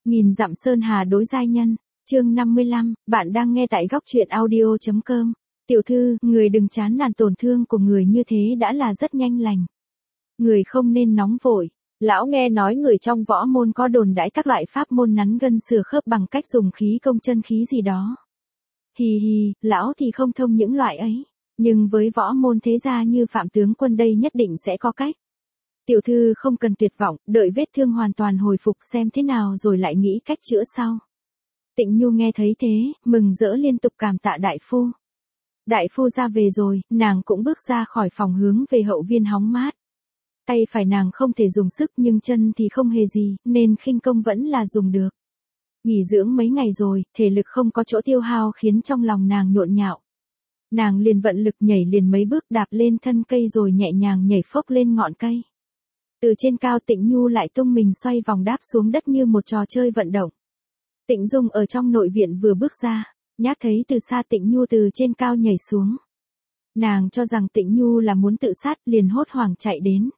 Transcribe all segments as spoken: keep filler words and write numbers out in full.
Nghìn dặm sơn hà đối giai nhân, chương năm mươi lăm, bạn đang nghe tại góc truyện audio.com. Tiểu thư, người đừng chán nản, tổn thương của người như thế đã là rất nhanh lành. Người không nên nóng vội. Lão nghe nói người trong võ môn có đồn đãi các loại pháp môn nắn gân sửa khớp bằng cách dùng khí công chân khí gì đó. Hì hì, lão thì không thông những loại ấy. Nhưng với võ môn thế gia như Phạm tướng quân đây nhất định sẽ có cách. Tiểu thư không cần tuyệt vọng, đợi vết thương hoàn toàn hồi phục xem thế nào rồi lại nghĩ cách chữa sau. Tịnh Nhu nghe thấy thế, mừng rỡ liên tục cảm tạ đại phu. Đại phu ra về rồi, nàng cũng bước ra khỏi phòng hướng về hậu viên hóng mát. Tay phải nàng không thể dùng sức nhưng chân thì không hề gì, nên khinh công vẫn là dùng được. Nghỉ dưỡng mấy ngày rồi, thể lực không có chỗ tiêu hao khiến trong lòng nàng nhộn nhạo. Nàng liền vận lực nhảy liền mấy bước đạp lên thân cây rồi nhẹ nhàng nhảy phốc lên ngọn cây. Từ trên cao Tịnh Nhu lại tung mình xoay vòng đáp xuống đất như một trò chơi vận động. Tịnh Dung ở trong nội viện vừa bước ra, nhát thấy từ xa Tịnh Nhu từ trên cao nhảy xuống. Nàng cho rằng Tịnh Nhu là muốn tự sát liền hốt hoảng chạy đến.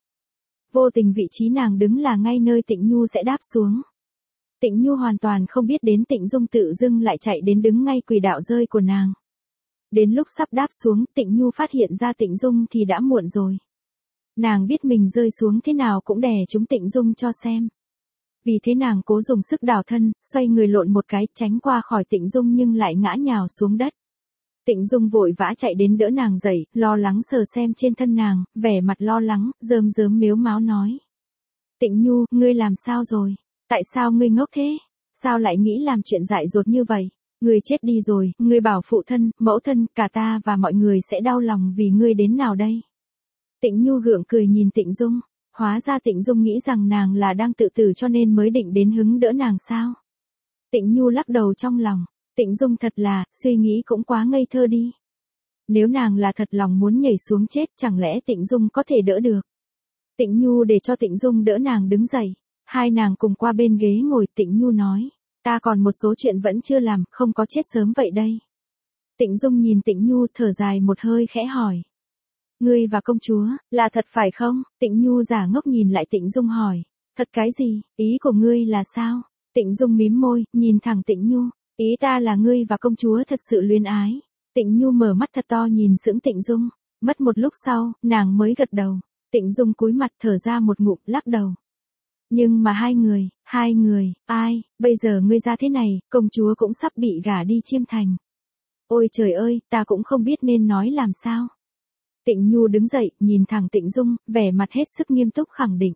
Vô tình vị trí nàng đứng là ngay nơi Tịnh Nhu sẽ đáp xuống. Tịnh Nhu hoàn toàn không biết đến Tịnh Dung tự dưng lại chạy đến đứng ngay quỷ đạo rơi của nàng. Đến lúc sắp đáp xuống, Tịnh Nhu phát hiện ra Tịnh Dung thì đã muộn rồi. Nàng biết mình rơi xuống thế nào cũng đè trúng Tịnh Dung cho xem. Vì thế nàng cố dùng sức đảo thân, xoay người lộn một cái, tránh qua khỏi Tịnh Dung nhưng lại ngã nhào xuống đất. Tịnh Dung vội vã chạy đến đỡ nàng dậy, lo lắng sờ xem trên thân nàng, vẻ mặt lo lắng, rơm rớm mếu máo nói. Tịnh Nhu, ngươi làm sao rồi? Tại sao ngươi ngốc thế? Sao lại nghĩ làm chuyện dại dột như vậy? Ngươi chết đi rồi, ngươi bảo phụ thân, mẫu thân, cả ta và mọi người sẽ đau lòng vì ngươi đến nào đây? Tịnh Nhu gượng cười nhìn Tịnh Dung, hóa ra Tịnh Dung nghĩ rằng nàng là đang tự tử cho nên mới định đến hứng đỡ nàng sao? Tịnh Nhu lắc đầu trong lòng, Tịnh Dung thật là, suy nghĩ cũng quá ngây thơ đi. Nếu nàng là thật lòng muốn nhảy xuống chết chẳng lẽ Tịnh Dung có thể đỡ được? Tịnh Nhu để cho Tịnh Dung đỡ nàng đứng dậy, hai nàng cùng qua bên ghế ngồi. Tịnh Nhu nói, ta còn một số chuyện vẫn chưa làm, không có chết sớm vậy đây. Tịnh Dung nhìn Tịnh Nhu thở dài một hơi khẽ hỏi. Ngươi và công chúa, là thật phải không? Tịnh Nhu giả ngốc nhìn lại Tịnh Dung hỏi. Thật cái gì, ý của ngươi là sao? Tịnh Dung mím môi, nhìn thẳng Tịnh Nhu. Ý ta là ngươi và công chúa thật sự luyến ái. Tịnh Nhu mở mắt thật to nhìn sững Tịnh Dung. Mất một lúc sau, nàng mới gật đầu. Tịnh Dung cúi mặt thở ra một ngụm lắc đầu. Nhưng mà hai người, hai người, ai, bây giờ ngươi ra thế này, công chúa cũng sắp bị gả đi Chiêm Thành. Ôi trời ơi, ta cũng không biết nên nói làm sao. Tịnh Nhu đứng dậy, nhìn thẳng Tịnh Dung, vẻ mặt hết sức nghiêm túc khẳng định.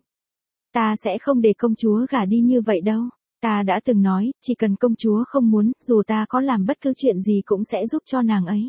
Ta sẽ không để công chúa gả đi như vậy đâu. Ta đã từng nói, chỉ cần công chúa không muốn, dù ta có làm bất cứ chuyện gì cũng sẽ giúp cho nàng ấy.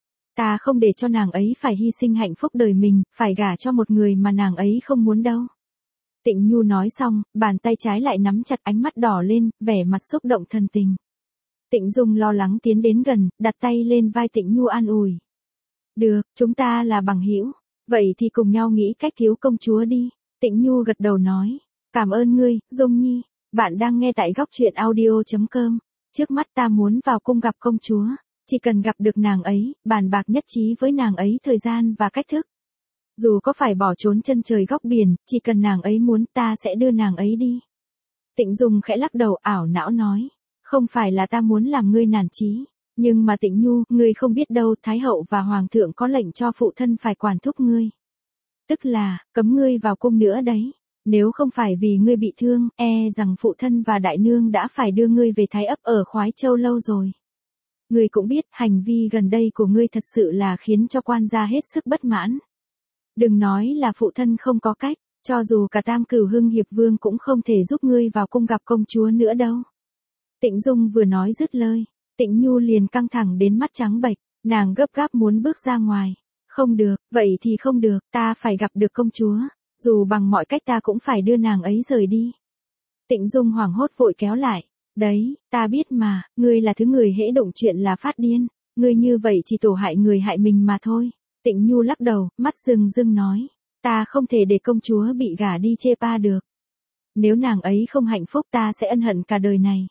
Ta không để cho nàng ấy phải hy sinh hạnh phúc đời mình, phải gả cho một người mà nàng ấy không muốn đâu. Tịnh Nhu nói xong, bàn tay trái lại nắm chặt, ánh mắt đỏ lên, vẻ mặt xúc động thần tình. Tịnh Dung lo lắng tiến đến gần, đặt tay lên vai Tịnh Nhu an ủi. Được, chúng ta là bằng hữu, vậy thì cùng nhau nghĩ cách cứu công chúa đi. Tịnh Nhu gật đầu nói, cảm ơn ngươi, Dung Nhi. Bạn đang nghe tại góc truyện audio.com. Trước mắt ta muốn vào cung gặp công chúa, chỉ cần gặp được nàng ấy, bàn bạc nhất trí với nàng ấy thời gian và cách thức. Dù có phải bỏ trốn chân trời góc biển, chỉ cần nàng ấy muốn ta sẽ đưa nàng ấy đi. Tịnh Dung khẽ lắc đầu ảo não nói, không phải là ta muốn làm ngươi nản chí, nhưng mà Tịnh Nhu, ngươi không biết đâu, Thái hậu và Hoàng thượng có lệnh cho phụ thân phải quản thúc ngươi. Tức là, cấm ngươi vào cung nữa đấy. Nếu không phải vì ngươi bị thương, e rằng phụ thân và đại nương đã phải đưa ngươi về Thái ấp ở Khoái Châu lâu rồi. Ngươi cũng biết, hành vi gần đây của ngươi thật sự là khiến cho quan gia hết sức bất mãn. Đừng nói là phụ thân không có cách, cho dù cả Tam Cửu Hưng Hiệp Vương cũng không thể giúp ngươi vào cung gặp công chúa nữa đâu. Tịnh Dung vừa nói dứt lời, Tịnh Nhu liền căng thẳng đến mắt trắng bệch, nàng gấp gáp muốn bước ra ngoài. Không được, vậy thì không được, ta phải gặp được công chúa. Dù bằng mọi cách ta cũng phải đưa nàng ấy rời đi. Tịnh Dung hoảng hốt vội kéo lại. Đấy, ta biết mà, ngươi là thứ người hễ động chuyện là phát điên. Ngươi như vậy chỉ tổ hại người hại mình mà thôi. Tịnh Nhu lắc đầu, mắt rưng rưng nói. Ta không thể để công chúa bị gả đi Chê Pa được. Nếu nàng ấy không hạnh phúc ta sẽ ân hận cả đời này.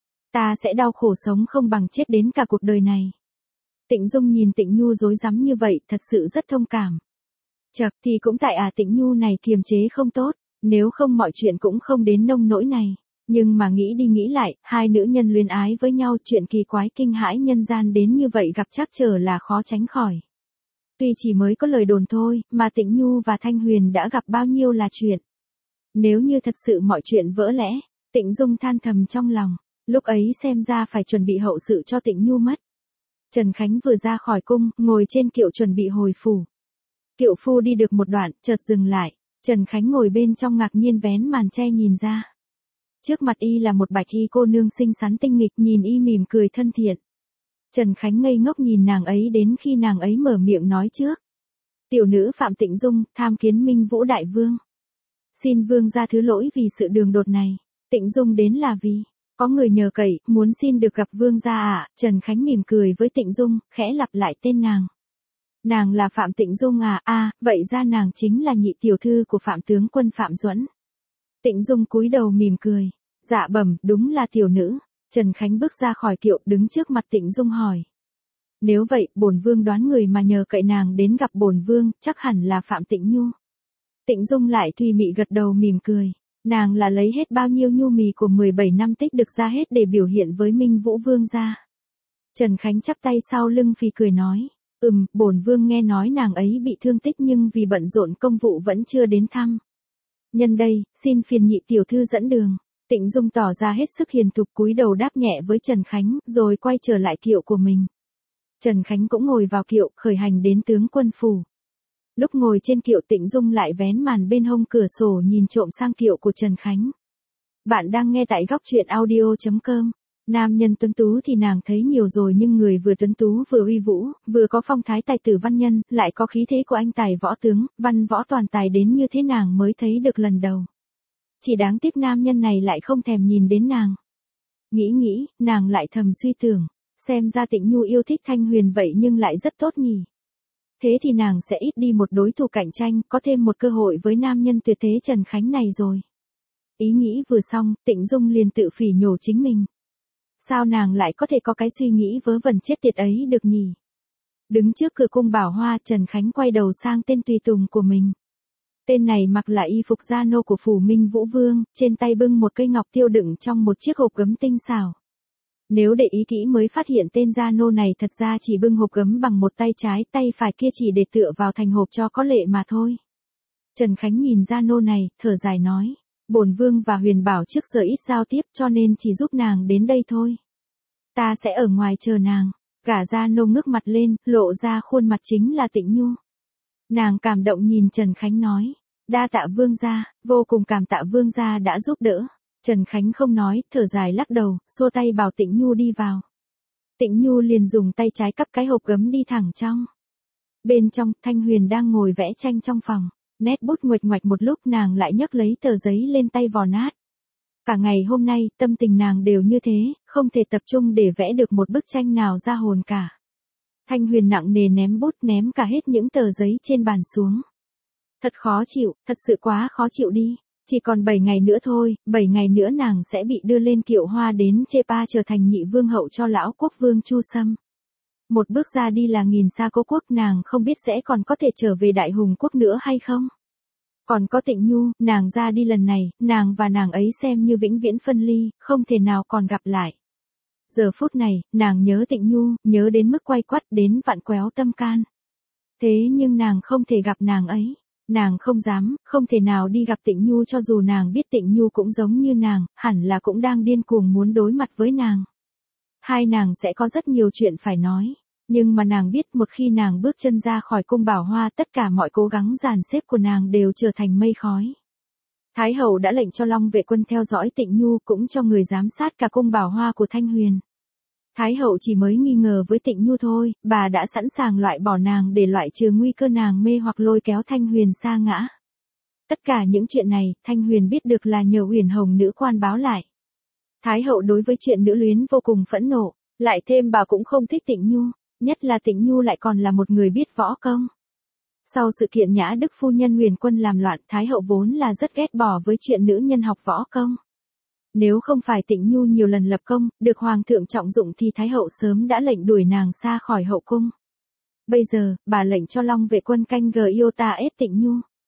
Ta sẽ đau khổ sống không bằng chết đến cả cuộc đời này. Tịnh Dung nhìn Tịnh Nhu rối rắm như vậy thật sự rất thông cảm. Chật thì cũng tại à Tịnh Nhu này kiềm chế không tốt, nếu không mọi chuyện cũng không đến nông nỗi này. Nhưng mà nghĩ đi nghĩ lại, hai nữ nhân luyến ái với nhau, chuyện kỳ quái kinh hãi nhân gian đến như vậy gặp chắc trở là khó tránh khỏi. Tuy chỉ mới có lời đồn thôi, mà Tịnh Nhu và Thanh Huyền đã gặp bao nhiêu là chuyện. Nếu như thật sự mọi chuyện vỡ lẽ, Tịnh Dung than thầm trong lòng, lúc ấy xem ra phải chuẩn bị hậu sự cho Tịnh Nhu mất. Trần Khánh vừa ra khỏi cung, ngồi trên kiệu chuẩn bị hồi phủ. Kiệu phu đi được một đoạn, chợt dừng lại, Trần Khánh ngồi bên trong ngạc nhiên vén màn che nhìn ra. Trước mặt y là một bạch y cô nương xinh xắn tinh nghịch, nhìn y mỉm cười thân thiện. Trần Khánh ngây ngốc nhìn nàng ấy đến khi nàng ấy mở miệng nói trước. Tiểu nữ Phạm Tịnh Dung, tham kiến Minh Vũ Đại Vương. Xin Vương ra thứ lỗi vì sự đường đột này. Tịnh Dung đến là vì có người nhờ cậy, muốn xin được gặp Vương gia ạ. À? Trần Khánh mỉm cười với Tịnh Dung, khẽ lặp lại tên nàng. Nàng là Phạm Tịnh Dung à? A, à, vậy ra nàng chính là nhị tiểu thư của Phạm tướng quân Phạm Duẫn. Tịnh Dung cúi đầu mỉm cười. Dạ bẩm, đúng là tiểu nữ. Trần Khánh bước ra khỏi kiệu, đứng trước mặt Tịnh Dung hỏi. Nếu vậy, bổn vương đoán người mà nhờ cậy nàng đến gặp bổn vương, chắc hẳn là Phạm Tịnh Nhu. Tịnh Dung lại thùy mị gật đầu mỉm cười. Nàng là lấy hết bao nhiêu nhu mì của mười bảy năm tích được ra hết để biểu hiện với Minh Vũ Vương gia. Trần Khánh chắp tay sau lưng phì cười nói. Ừm, bổn vương nghe nói nàng ấy bị thương tích nhưng vì bận rộn công vụ vẫn chưa đến thăm. Nhân đây, xin phiền nhị tiểu thư dẫn đường. Tịnh Dung tỏ ra hết sức hiền thục, cúi đầu đáp nhẹ với Trần Khánh, rồi quay trở lại kiệu của mình. Trần Khánh cũng ngồi vào kiệu, khởi hành đến tướng quân phủ. Lúc ngồi trên kiệu, Tịnh Dung lại vén màn bên hông cửa sổ nhìn trộm sang kiệu của Trần Khánh. Bạn đang nghe tại góc truyện audio chấm com. Nam nhân tuấn tú thì nàng thấy nhiều rồi, nhưng người vừa tuấn tú vừa uy vũ, vừa có phong thái tài tử văn nhân, lại có khí thế của anh tài võ tướng, văn võ toàn tài đến như thế nàng mới thấy được lần đầu. Chỉ đáng tiếc nam nhân này lại không thèm nhìn đến nàng. Nghĩ nghĩ, nàng lại thầm suy tưởng, xem ra Tịnh Nhu yêu thích Thanh Huyền vậy nhưng lại rất tốt nhỉ. Thế thì nàng sẽ ít đi một đối thủ cạnh tranh, có thêm một cơ hội với nam nhân tuyệt thế Trần Khánh này rồi. Ý nghĩ vừa xong, Tịnh Dung liền tự phỉ nhổ chính mình. Sao nàng lại có thể có cái suy nghĩ vớ vẩn chết tiệt ấy được nhỉ? Đứng trước cửa cung Bảo Hoa, Trần Khánh quay đầu sang tên tùy tùng của mình. Tên này mặc là y phục gia nô của phủ Minh Vũ Vương, trên tay bưng một cây ngọc tiêu đựng trong một chiếc hộp gấm tinh xảo. Nếu để ý kỹ mới phát hiện tên gia nô này thật ra chỉ bưng hộp gấm bằng một tay trái, tay phải kia chỉ để tựa vào thành hộp cho có lệ mà thôi. Trần Khánh nhìn gia nô này, thở dài nói. Bổn vương và Huyền Bảo trước giờ ít giao tiếp cho nên chỉ giúp nàng đến đây thôi. Ta sẽ ở ngoài chờ nàng. Cả gia nô ngước mặt lên, lộ ra khuôn mặt chính là Tịnh Nhu. Nàng cảm động nhìn Trần Khánh nói. Đa tạ vương gia, vô cùng cảm tạ vương gia đã giúp đỡ. Trần Khánh không nói, thở dài lắc đầu, xua tay bảo Tịnh Nhu đi vào. Tịnh Nhu liền dùng tay trái cắp cái hộp gấm đi thẳng trong. Bên trong, Thanh Huyền đang ngồi vẽ tranh trong phòng. Nét bút nguệch ngoạch một lúc, nàng lại nhấc lấy tờ giấy lên tay vò nát. Cả ngày hôm nay, tâm tình nàng đều như thế, không thể tập trung để vẽ được một bức tranh nào ra hồn cả. Thanh Huyền nặng nề ném bút, ném cả hết những tờ giấy trên bàn xuống. Thật khó chịu, thật sự quá khó chịu đi. Chỉ còn bảy ngày nữa thôi, bảy ngày nữa nàng sẽ bị đưa lên kiệu hoa đến Chepa trở thành nhị vương hậu cho lão quốc vương Chu Sâm. Một bước ra đi là nghìn xa cố quốc, nàng không biết sẽ còn có thể trở về Đại Hùng quốc nữa hay không. Còn có Tịnh Nhu, nàng ra đi lần này, nàng và nàng ấy xem như vĩnh viễn phân ly, không thể nào còn gặp lại. Giờ phút này, nàng nhớ Tịnh Nhu, nhớ đến mức quay quắt, đến vặn quéo tâm can. Thế nhưng nàng không thể gặp nàng ấy. Nàng không dám, không thể nào đi gặp Tịnh Nhu cho dù nàng biết Tịnh Nhu cũng giống như nàng, hẳn là cũng đang điên cuồng muốn đối mặt với nàng. Hai nàng sẽ có rất nhiều chuyện phải nói. Nhưng mà nàng biết một khi nàng bước chân ra khỏi cung Bảo Hoa, tất cả mọi cố gắng dàn xếp của nàng đều trở thành mây khói. Thái hậu đã lệnh cho Long vệ quân theo dõi Tịnh Nhu, cũng cho người giám sát cả cung Bảo Hoa của Thanh Huyền. Thái hậu chỉ mới nghi ngờ với Tịnh Nhu thôi, bà đã sẵn sàng loại bỏ nàng để loại trừ nguy cơ nàng mê hoặc lôi kéo Thanh Huyền sa ngã. Tất cả những chuyện này, Thanh Huyền biết được là nhờ Uyển Hồng nữ quan báo lại. Thái hậu đối với chuyện nữ luyến vô cùng phẫn nộ, lại thêm bà cũng không thích Tịnh Nhu, nhất là Tịnh Nhu lại còn là một người biết võ công. Sau sự kiện Nhã Đức phu nhân Huyền quân làm loạn, Thái hậu vốn là rất ghét bỏ với chuyện nữ nhân học võ công. Nếu không phải Tịnh Nhu nhiều lần lập công, được hoàng thượng trọng dụng thì Thái hậu sớm đã lệnh đuổi nàng xa khỏi hậu cung. Bây giờ, bà lệnh cho Long vệ quân canh Giota ết Tịnh Nhu.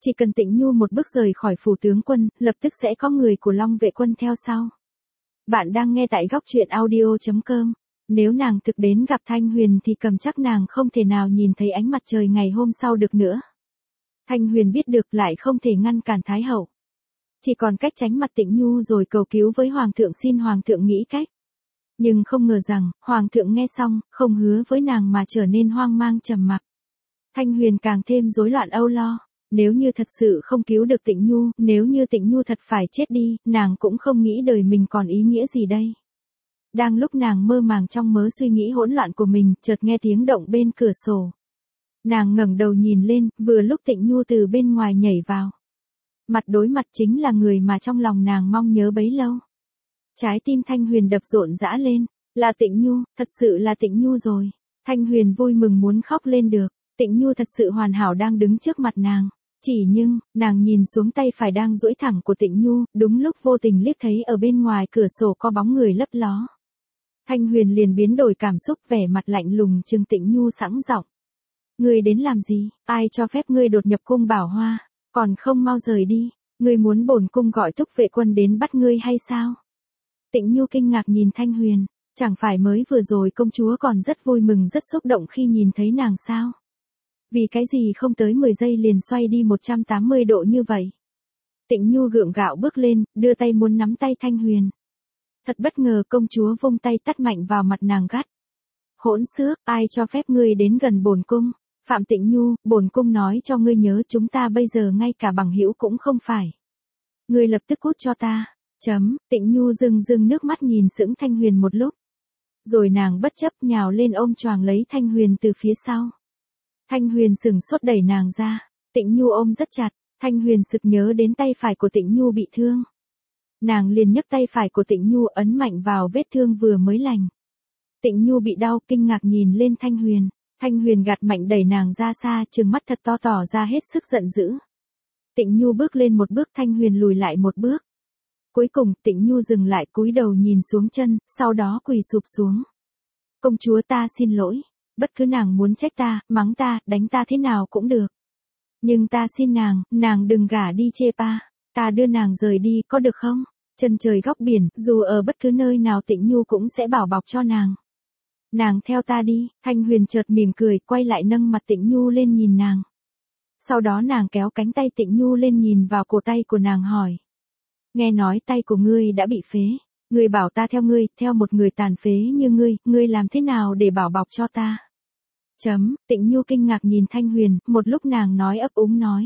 Chỉ cần Tịnh Nhu một bước rời khỏi phủ tướng quân, lập tức sẽ có người của Long vệ quân theo sau. Bạn đang nghe tại góc truyện audio chấm com. Nếu nàng thực đến gặp Thanh Huyền thì cầm chắc nàng không thể nào nhìn thấy ánh mặt trời ngày hôm sau được nữa. Thanh Huyền biết được lại không thể ngăn cản Thái hậu. Chỉ còn cách tránh mặt Tịnh Nhu rồi cầu cứu với Hoàng thượng xin Hoàng thượng nghĩ cách. Nhưng không ngờ rằng, Hoàng thượng nghe xong, không hứa với nàng mà trở nên hoang mang trầm mặc. Thanh Huyền càng thêm rối loạn âu lo. Nếu như thật sự không cứu được Tịnh Nhu, nếu như Tịnh Nhu thật phải chết đi, nàng cũng không nghĩ đời mình còn ý nghĩa gì đây. Đang lúc nàng mơ màng trong mớ suy nghĩ hỗn loạn của mình, chợt nghe tiếng động bên cửa sổ. Nàng ngẩng đầu nhìn lên, vừa lúc Tịnh Nhu từ bên ngoài nhảy vào. Mặt đối mặt chính là người mà trong lòng nàng mong nhớ bấy lâu. Trái tim Thanh Huyền đập rộn rã lên, là Tịnh Nhu, thật sự là Tịnh Nhu rồi. Thanh Huyền vui mừng muốn khóc lên được, Tịnh Nhu thật sự hoàn hảo đang đứng trước mặt nàng. Chỉ nhưng, nàng nhìn xuống tay phải đang duỗi thẳng của Tịnh Nhu, đúng lúc vô tình liếc thấy ở bên ngoài cửa sổ có bóng người lấp ló. Thanh Huyền liền biến đổi cảm xúc, vẻ mặt lạnh lùng trừng Tịnh Nhu sẵn giọng. Ngươi đến làm gì, ai cho phép ngươi đột nhập cung Bảo Hoa, còn không mau rời đi, ngươi muốn bổn cung gọi Thúc vệ quân đến bắt ngươi hay sao? Tịnh Nhu kinh ngạc nhìn Thanh Huyền, chẳng phải mới vừa rồi công chúa còn rất vui mừng rất xúc động khi nhìn thấy nàng sao? Vì cái gì không tới mười giây liền xoay đi một trăm tám mươi độ như vậy? Tịnh Nhu gượng gạo bước lên, đưa tay muốn nắm tay Thanh Huyền. Thật bất ngờ công chúa vung tay tát mạnh vào mặt nàng gắt. Hỗn xước, ai cho phép ngươi đến gần bổn cung? Phạm Tịnh Nhu, bổn cung nói cho ngươi nhớ chúng ta bây giờ ngay cả bằng hữu cũng không phải. Ngươi lập tức cút cho ta. Chấm, Tịnh Nhu rưng rưng nước mắt nhìn sững Thanh Huyền một lúc. Rồi nàng bất chấp nhào lên ôm choàng lấy Thanh Huyền từ phía sau. Thanh Huyền sừng sốt đẩy nàng ra, Tịnh Nhu ôm rất chặt, Thanh Huyền sực nhớ đến tay phải của Tịnh Nhu bị thương. Nàng liền nhấc tay phải của Tịnh Nhu ấn mạnh vào vết thương vừa mới lành. Tịnh Nhu bị đau kinh ngạc nhìn lên Thanh Huyền, Thanh Huyền gạt mạnh đẩy nàng ra xa, trừng mắt thật to tỏ ra hết sức giận dữ. Tịnh Nhu bước lên một bước, Thanh Huyền lùi lại một bước. Cuối cùng Tịnh Nhu dừng lại cúi đầu nhìn xuống chân, sau đó quỳ sụp xuống. Công chúa ta xin lỗi. Bất cứ nàng muốn trách ta, mắng ta, đánh ta thế nào cũng được. Nhưng ta xin nàng, nàng đừng gả đi chê pa. Ta đưa nàng rời đi, có được không? Chân trời góc biển, dù ở bất cứ nơi nào Tịnh Nhu cũng sẽ bảo bọc cho nàng. Nàng theo ta đi, Thanh Huyền chợt mỉm cười, quay lại nâng mặt Tịnh Nhu lên nhìn nàng. Sau đó nàng kéo cánh tay Tịnh Nhu lên nhìn vào cổ tay của nàng hỏi. Nghe nói tay của ngươi đã bị phế. Ngươi bảo ta theo ngươi, theo một người tàn phế như ngươi, ngươi làm thế nào để bảo bọc cho ta? Chấm, Tịnh Nhu kinh ngạc nhìn Thanh Huyền, một lúc nàng nói ấp úng nói.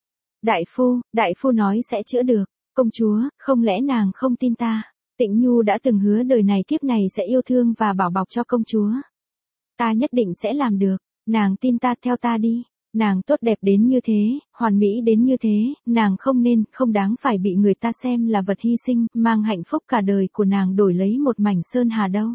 Đại phu, đại phu nói sẽ chữa được, công chúa, không lẽ nàng không tin ta? Tịnh Nhu đã từng hứa đời này kiếp này sẽ yêu thương và bảo bọc cho công chúa. Ta nhất định sẽ làm được, nàng tin ta, theo ta đi. Nàng tốt đẹp đến như thế, hoàn mỹ đến như thế, nàng không nên, không đáng phải bị người ta xem là vật hy sinh, mang hạnh phúc cả đời của nàng đổi lấy một mảnh sơn hà đâu.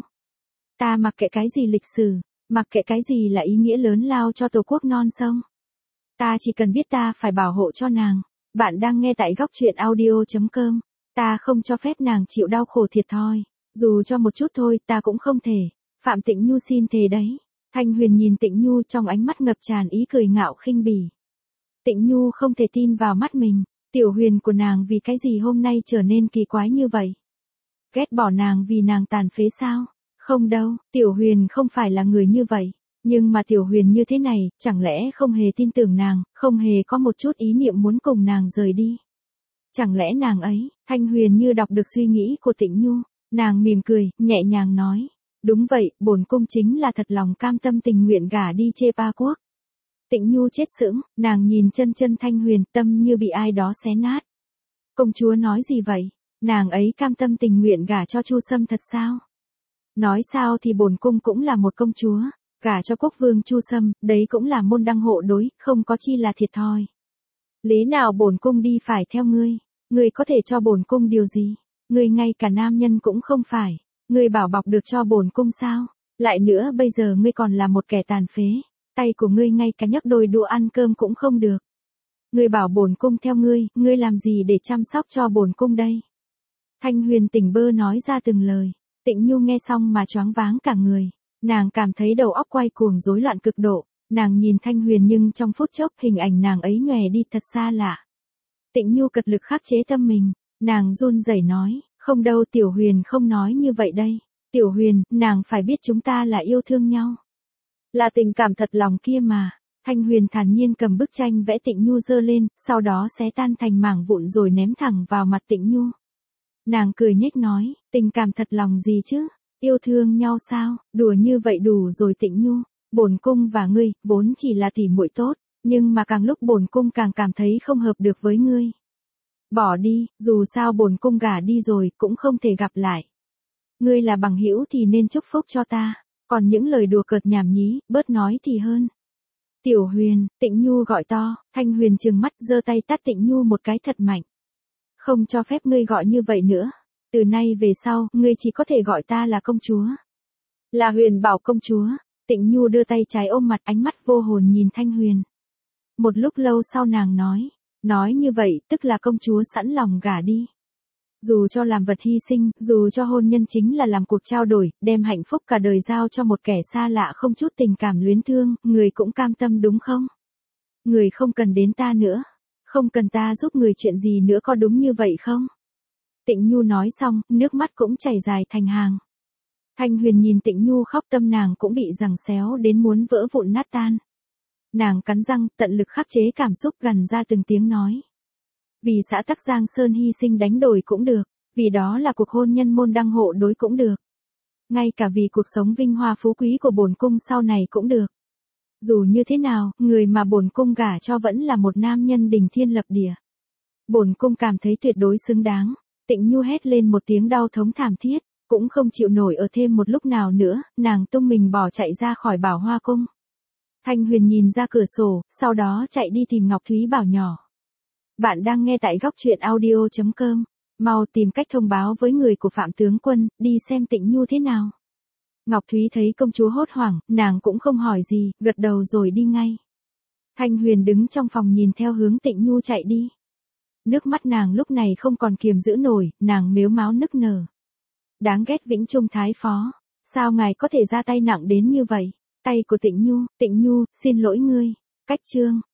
Ta mặc kệ cái gì lịch sử, mặc kệ cái gì là ý nghĩa lớn lao cho tổ quốc non sông. Ta chỉ cần biết ta phải bảo hộ cho nàng. Bạn đang nghe tại góc truyện audio chấm com. Ta không cho phép nàng chịu đau khổ thiệt thòi. Dù cho một chút thôi ta cũng không thể. Phạm Tịnh Nhu xin thề đấy. Thanh Huyền nhìn Tịnh Nhu trong ánh mắt ngập tràn ý cười ngạo khinh bỉ. Tịnh Nhu không thể tin vào mắt mình. Tiểu Huyền của nàng vì cái gì hôm nay trở nên kỳ quái như vậy? Ghét bỏ nàng vì nàng tàn phế sao? Không đâu, Tiểu Huyền không phải là người như vậy. Nhưng mà Tiểu Huyền như thế này, chẳng lẽ không hề tin tưởng nàng, không hề có một chút ý niệm muốn cùng nàng rời đi. Chẳng lẽ nàng ấy, Thanh Huyền như đọc được suy nghĩ của Tịnh Nhu, nàng mỉm cười, nhẹ nhàng nói. Đúng vậy, bổn cung chính là thật lòng cam tâm tình nguyện gả đi chê pa quốc. Tịnh Nhu chết sững, nàng nhìn chân chân Thanh Huyền, tâm như bị ai đó xé nát. Công chúa nói gì vậy? Nàng ấy cam tâm tình nguyện gả cho Chu Sâm thật sao? Nói sao thì bổn cung cũng là một công chúa, gả cho quốc vương Chu Sâm, đấy cũng là môn đăng hộ đối, không có chi là thiệt thòi. Lý nào bổn cung đi phải theo ngươi? Ngươi có thể cho bổn cung điều gì? Ngươi ngay cả nam nhân cũng không phải. Ngươi bảo bọc được cho bổn cung sao? Lại nữa bây giờ ngươi còn là một kẻ tàn phế. Tay của ngươi ngay cả nhấc đôi đũa ăn cơm cũng không được. Ngươi bảo bổn cung theo ngươi, ngươi làm gì để chăm sóc cho bổn cung đây? Thanh Huyền tỉnh bơ nói ra từng lời. Tịnh Nhu nghe xong mà choáng váng cả người. Nàng cảm thấy đầu óc quay cuồng rối loạn cực độ. Nàng nhìn Thanh Huyền nhưng trong phút chốc hình ảnh nàng ấy nhòe đi thật xa lạ. Tịnh Nhu cật lực khắc chế tâm mình, nàng run rẩy nói, không đâu Tiểu Huyền không nói như vậy đây. Tiểu Huyền, nàng phải biết chúng ta là yêu thương nhau. Là tình cảm thật lòng kia mà. Thanh Huyền thản nhiên cầm bức tranh vẽ Tịnh Nhu giơ lên, sau đó xé tan thành mảng vụn rồi ném thẳng vào mặt Tịnh Nhu. Nàng cười nhếch nói, tình cảm thật lòng gì chứ, yêu thương nhau sao, đùa như vậy đủ rồi Tịnh Nhu, bổn cung và ngươi, vốn chỉ là tỉ muội tốt, nhưng mà càng lúc bổn cung càng cảm thấy không hợp được với ngươi. Bỏ đi, dù sao bổn cung gả đi rồi, cũng không thể gặp lại. Ngươi là bằng hữu thì nên chúc phúc cho ta, còn những lời đùa cợt nhảm nhí, bớt nói thì hơn. Tiểu Huyền, Tịnh Nhu gọi to, Thanh Huyền trừng mắt giơ tay tát Tịnh Nhu một cái thật mạnh. Không cho phép ngươi gọi như vậy nữa. Từ nay về sau, ngươi chỉ có thể gọi ta là công chúa. Là Huyền Bảo công chúa. Tịnh Nhu đưa tay trái ôm mặt, ánh mắt vô hồn nhìn Thanh Huyền. Một lúc lâu sau nàng nói, nói như vậy tức là công chúa sẵn lòng gả đi. Dù cho làm vật hy sinh, dù cho hôn nhân chính là làm cuộc trao đổi, đem hạnh phúc cả đời giao cho một kẻ xa lạ không chút tình cảm luyến thương, người cũng cam tâm đúng không? Người không cần đến ta nữa. Không cần ta giúp người chuyện gì nữa có đúng như vậy không? Tịnh Nhu nói xong, nước mắt cũng chảy dài thành hàng. Thanh Huyền nhìn Tịnh Nhu khóc tâm nàng cũng bị giằng xéo đến muốn vỡ vụn nát tan. Nàng cắn răng, tận lực khắc chế cảm xúc gằn ra từng tiếng nói. Vì xã Tắc Giang Sơn hy sinh đánh đổi cũng được, vì đó là cuộc hôn nhân môn đăng hộ đối cũng được. Ngay cả vì cuộc sống vinh hoa phú quý của bổn cung sau này cũng được. Dù như thế nào, người mà bổn cung gả cho vẫn là một nam nhân đỉnh thiên lập địa. Bổn cung cảm thấy tuyệt đối xứng đáng. Tịnh Nhu hét lên một tiếng đau thống thảm thiết, cũng không chịu nổi ở thêm một lúc nào nữa, nàng tung mình bỏ chạy ra khỏi Bảo Hoa cung. Thanh Huyền nhìn ra cửa sổ, sau đó chạy đi tìm Ngọc Thúy bảo nhỏ. Bạn đang nghe tại góc truyện audio chấm com, mau tìm cách thông báo với người của Phạm tướng quân, đi xem Tịnh Nhu thế nào. Ngọc Thúy thấy công chúa hốt hoảng, nàng cũng không hỏi gì, gật đầu rồi đi ngay. Thanh Huyền đứng trong phòng nhìn theo hướng Tịnh Nhu chạy đi. Nước mắt nàng lúc này không còn kiềm giữ nổi, nàng mếu máo nức nở. Đáng ghét Vĩnh Trung Thái Phó, sao ngài có thể ra tay nặng đến như vậy? Tay của Tịnh Nhu, Tịnh Nhu, xin lỗi ngươi. Cách chương.